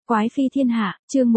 Quái phi thiên hạ, chương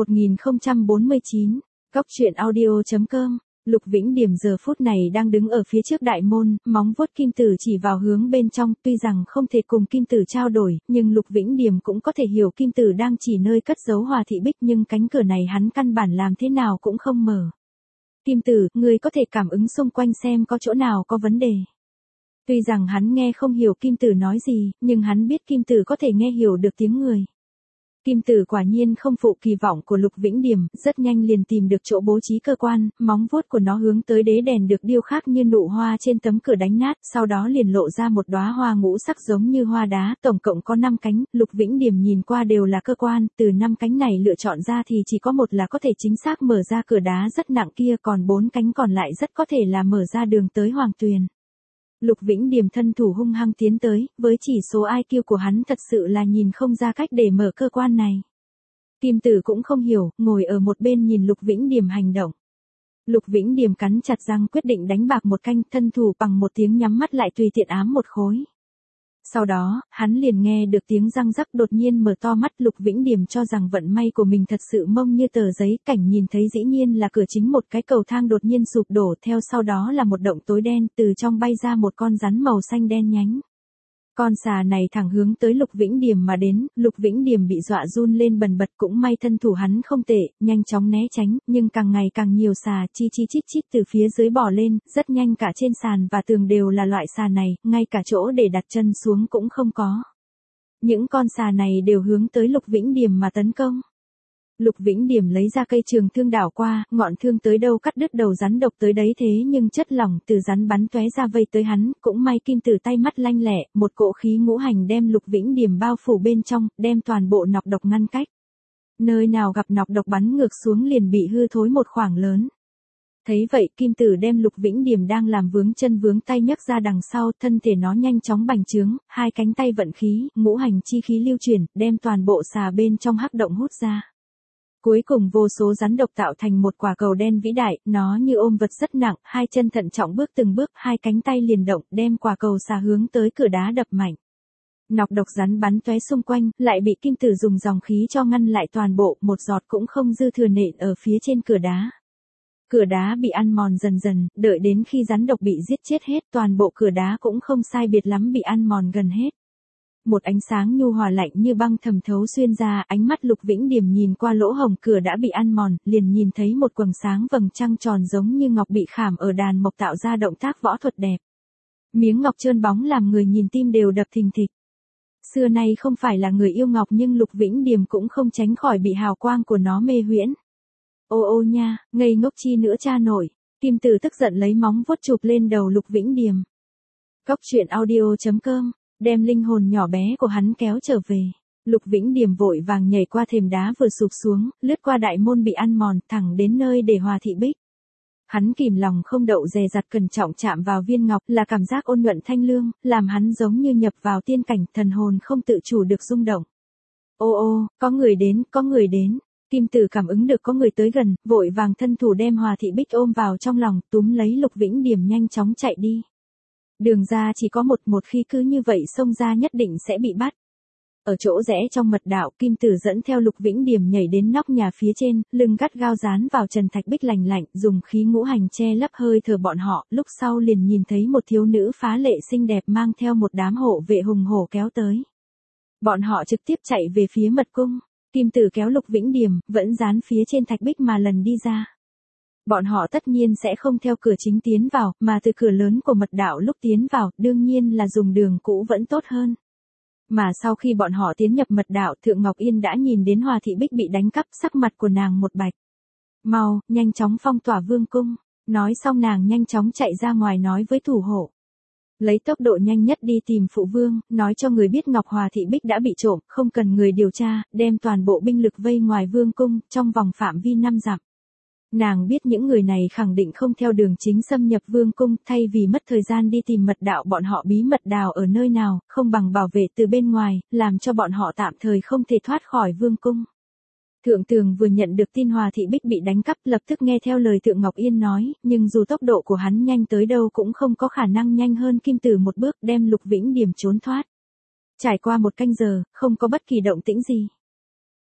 1049, Cóc truyện audio.com. Lục Vĩnh Điểm giờ phút này đang đứng ở phía trước đại môn, móng vuốt kim tử chỉ vào hướng bên trong, tuy rằng không thể cùng kim tử trao đổi, nhưng Lục Vĩnh Điểm cũng có thể hiểu kim tử đang chỉ nơi cất giấu Hòa Thị Bích, nhưng cánh cửa này hắn căn bản làm thế nào cũng không mở. Kim tử, ngươi có thể cảm ứng xung quanh xem có chỗ nào có vấn đề. Tuy rằng hắn nghe không hiểu kim tử nói gì, nhưng hắn biết kim tử có thể nghe hiểu được tiếng người. Kim tử quả nhiên không phụ kỳ vọng của Lục Vĩnh Điểm, rất nhanh liền tìm được chỗ bố trí cơ quan, móng vuốt của nó hướng tới đế đèn được điêu khắc như nụ hoa trên tấm cửa đánh nát, sau đó liền lộ ra một đóa hoa ngũ sắc giống như hoa đá, tổng cộng có 5 cánh, Lục Vĩnh Điểm nhìn qua đều là cơ quan, từ 5 cánh này lựa chọn ra thì chỉ có một là có thể chính xác mở ra cửa đá rất nặng kia, còn 4 cánh còn lại rất có thể là mở ra đường tới Hoàng Tuyền. Lục Vĩnh Điểm thân thủ hung hăng tiến tới, với chỉ số IQ của hắn thật sự là nhìn không ra cách để mở cơ quan này. Kim tử cũng không hiểu, ngồi ở một bên nhìn Lục Vĩnh Điểm hành động. Lục Vĩnh Điểm cắn chặt răng quyết định đánh bạc một canh, thân thủ bằng một tiếng nhắm mắt lại tùy tiện ám một khối. Sau đó, hắn liền nghe được tiếng răng rắc, đột nhiên mở to mắt. Lục Vĩnh Điểm cho rằng vận may của mình thật sự mông như tờ giấy, cảnh nhìn thấy dĩ nhiên là cửa chính một cái cầu thang đột nhiên sụp đổ, theo sau đó là một động tối đen, từ trong bay ra một con rắn màu xanh đen nhánh. Con xà này thẳng hướng tới Lục Vĩnh Điểm mà đến, Lục Vĩnh Điểm bị dọa run lên bần bật, cũng may thân thủ hắn không tệ, nhanh chóng né tránh, nhưng càng ngày càng nhiều xà chi chi chít chít từ phía dưới bò lên, rất nhanh cả trên sàn và tường đều là loại xà này, ngay cả chỗ để đặt chân xuống cũng không có. Những con xà này đều hướng tới Lục Vĩnh Điểm mà tấn công. Lục Vĩnh Điểm lấy ra cây trường thương đảo qua, ngọn thương tới đâu cắt đứt đầu rắn độc tới đấy, thế nhưng chất lỏng từ rắn bắn tóe ra vây tới hắn, cũng may kim tử tay mắt lanh lẹ, một cỗ khí ngũ hành đem Lục Vĩnh Điểm bao phủ bên trong, đem toàn bộ nọc độc ngăn cách. Nơi nào gặp nọc độc bắn ngược xuống liền bị hư thối một khoảng lớn. Thấy vậy, kim tử đem Lục Vĩnh Điểm đang làm vướng chân vướng tay nhấc ra đằng sau, thân thể nó nhanh chóng bành trướng, hai cánh tay vận khí, ngũ hành chi khí lưu chuyển, đem toàn bộ xà bên trong hắc động hút ra. Cuối cùng vô số rắn độc tạo thành một quả cầu đen vĩ đại, nó như ôm vật rất nặng, hai chân thận trọng bước từng bước, hai cánh tay liền động, đem quả cầu xà hướng tới cửa đá đập mạnh. Nọc độc rắn bắn tóe xung quanh, lại bị kim tử dùng dòng khí cho ngăn lại toàn bộ, một giọt cũng không dư thừa nện ở phía trên cửa đá. Cửa đá bị ăn mòn dần dần, đợi đến khi rắn độc bị giết chết hết, toàn bộ cửa đá cũng không sai biệt lắm bị ăn mòn gần hết. Một ánh sáng nhu hòa lạnh như băng thẩm thấu xuyên ra, ánh mắt Lục Vĩnh Điểm nhìn qua lỗ hổng cửa đã bị ăn mòn, liền nhìn thấy một quầng sáng vầng trăng tròn giống như ngọc bị khảm ở đàn mộc tạo ra động tác võ thuật đẹp. Miếng ngọc trơn bóng làm người nhìn tim đều đập thình thịch. Xưa nay không phải là người yêu ngọc nhưng Lục Vĩnh Điểm cũng không tránh khỏi bị hào quang của nó mê huyễn. Ô ô nha, ngây ngốc chi nữa cha nội. Kim tử tức giận lấy móng vuốt chụp lên đầu Lục Vĩnh Điểm. Cóc truyện audio.com, đem linh hồn nhỏ bé của hắn kéo trở về. Lục Vĩnh Điểm vội vàng nhảy qua thềm đá vừa sụp xuống, lướt qua đại môn bị ăn mòn, thẳng đến nơi để Hòa Thị Bích. Hắn kìm lòng không đậu dè dặt cẩn trọng chạm vào viên ngọc, là cảm giác ôn nhuận thanh lương, làm hắn giống như nhập vào tiên cảnh, thần hồn không tự chủ được rung động. Ô ô, có người đến, có người đến. Kim tử cảm ứng được có người tới gần, vội vàng thân thủ đem Hòa Thị Bích ôm vào trong lòng, túm lấy Lục Vĩnh Điểm nhanh chóng chạy đi. Đường ra chỉ có một khi cứ như vậy xông ra nhất định sẽ bị bắt. Ở chỗ rẽ trong mật đạo, kim tử dẫn theo Lục Vĩnh Điểm nhảy đến nóc nhà phía trên, lưng gắt gao dán vào trần thạch bích lành lạnh, dùng khí ngũ hành che lấp hơi thở bọn họ, lúc sau liền nhìn thấy một thiếu nữ phá lệ xinh đẹp mang theo một đám hộ vệ hùng hổ kéo tới. Bọn họ trực tiếp chạy về phía mật cung, kim tử kéo Lục Vĩnh Điểm, vẫn dán phía trên thạch bích mà lần đi ra. Bọn họ tất nhiên sẽ không theo cửa chính tiến vào, mà từ cửa lớn của mật đạo lúc tiến vào, đương nhiên là dùng đường cũ vẫn tốt hơn. Mà sau khi bọn họ tiến nhập mật đạo, Thượng Ngọc Yên đã nhìn đến Hòa Thị Bích bị đánh cắp, sắc mặt của nàng một bạch. Mau, nhanh chóng phong tỏa vương cung. Nói xong nàng nhanh chóng chạy ra ngoài nói với thủ hộ. Lấy tốc độ nhanh nhất đi tìm phụ vương, nói cho người biết Ngọc Hòa Thị Bích đã bị trộm, không cần người điều tra, đem toàn bộ binh lực vây ngoài vương cung, trong vòng phạm vi 5 dặm. Nàng biết những người này khẳng định không theo đường chính xâm nhập vương cung, thay vì mất thời gian đi tìm mật đạo bọn họ bí mật đào ở nơi nào, không bằng bảo vệ từ bên ngoài, làm cho bọn họ tạm thời không thể thoát khỏi vương cung. Thượng Tường vừa nhận được tin Hòa Thị Bích bị đánh cắp lập tức nghe theo lời Thượng Ngọc Yên nói, nhưng dù tốc độ của hắn nhanh tới đâu cũng không có khả năng nhanh hơn kim tử một bước đem Lục Vĩnh Điểm trốn thoát. Trải qua 1 canh giờ, không có bất kỳ động tĩnh gì.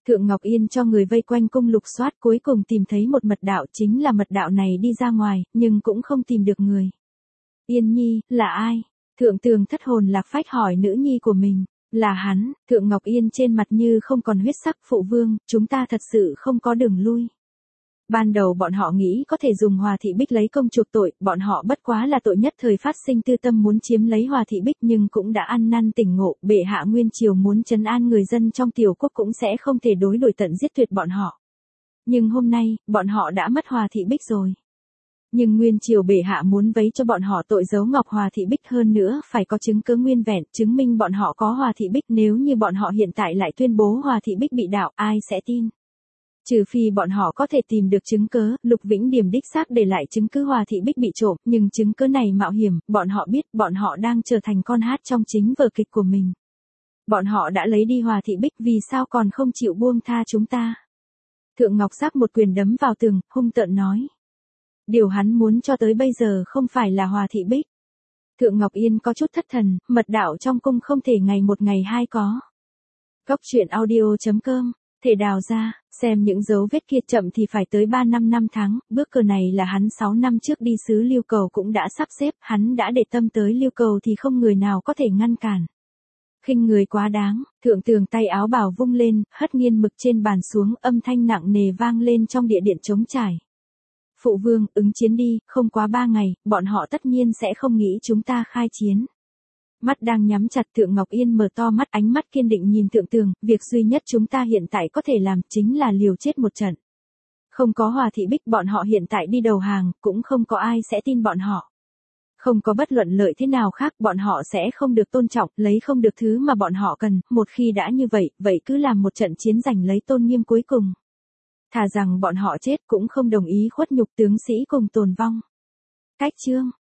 Thượng Ngọc Yên cho người vây quanh cung lục soát, cuối cùng tìm thấy một mật đạo, chính là mật đạo này đi ra ngoài, nhưng cũng không tìm được người. Yên nhi, là ai? Thượng Tường thất hồn lạc phách hỏi nữ nhi của mình. Là hắn. Thượng Ngọc Yên trên mặt như không còn huyết sắc. Phụ vương, chúng ta thật sự không có đường lui. Ban đầu bọn họ nghĩ có thể dùng Hòa Thị Bích lấy công chuộc tội, bọn họ bất quá là tội nhất thời phát sinh tư tâm muốn chiếm lấy Hòa Thị Bích, nhưng cũng đã ăn năn tỉnh ngộ, bệ hạ nguyên triều muốn trấn an người dân trong tiểu quốc cũng sẽ không thể đối đuổi tận giết tuyệt bọn họ. Nhưng hôm nay, bọn họ đã mất Hòa Thị Bích rồi. Nhưng nguyên triều bệ hạ muốn vấy cho bọn họ tội giấu ngọc Hòa Thị Bích, hơn nữa phải có chứng cứ nguyên vẹn, chứng minh bọn họ có Hòa Thị Bích. Nếu như bọn họ hiện tại lại tuyên bố Hòa Thị Bích bị đảo, ai sẽ tin? Trừ phi bọn họ có thể tìm được chứng cứ. Lục Vĩnh Điểm đích xác để lại chứng cứ Hòa Thị Bích bị trộm, nhưng chứng cứ này mạo hiểm, bọn họ biết bọn họ đang trở thành con hát trong chính vở kịch của mình. Bọn họ đã lấy đi Hòa Thị Bích, vì sao còn không chịu buông tha chúng ta? Thượng Ngọc Sắc một quyền đấm vào tường, hung tợn nói. Điều hắn muốn cho tới bây giờ không phải là Hòa Thị Bích. Thượng Ngọc Yên có chút thất thần, mật đạo trong cung không thể ngày một ngày hai có. Góc truyện audio.com, thể đào ra, xem những dấu vết kia, chậm thì phải tới 3 năm tháng, bước cờ này là hắn 6 năm trước đi xứ Lưu Cầu cũng đã sắp xếp, hắn đã để tâm tới Lưu Cầu thì không người nào có thể ngăn cản. Khinh người quá đáng. Thượng Tường tay áo bào vung lên, hất nghiên mực trên bàn xuống, âm thanh nặng nề vang lên trong địa điện trống trải. Phụ vương, ứng chiến đi, không quá 3 ngày, bọn họ tất nhiên sẽ không nghĩ chúng ta khai chiến. Mắt đang nhắm chặt, Thượng Ngọc Yên mở to mắt, ánh mắt kiên định nhìn Thượng Tường, việc duy nhất chúng ta hiện tại có thể làm chính là liều chết một trận. Không có Hòa Thị Bích, bọn họ hiện tại đi đầu hàng, cũng không có ai sẽ tin bọn họ. Không có bất luận lợi thế nào khác, bọn họ sẽ không được tôn trọng, lấy không được thứ mà bọn họ cần, một khi đã như vậy, vậy cứ làm một trận chiến giành lấy tôn nghiêm cuối cùng. Thà rằng bọn họ chết cũng không đồng ý khuất nhục tướng sĩ cùng tồn vong. Cách chương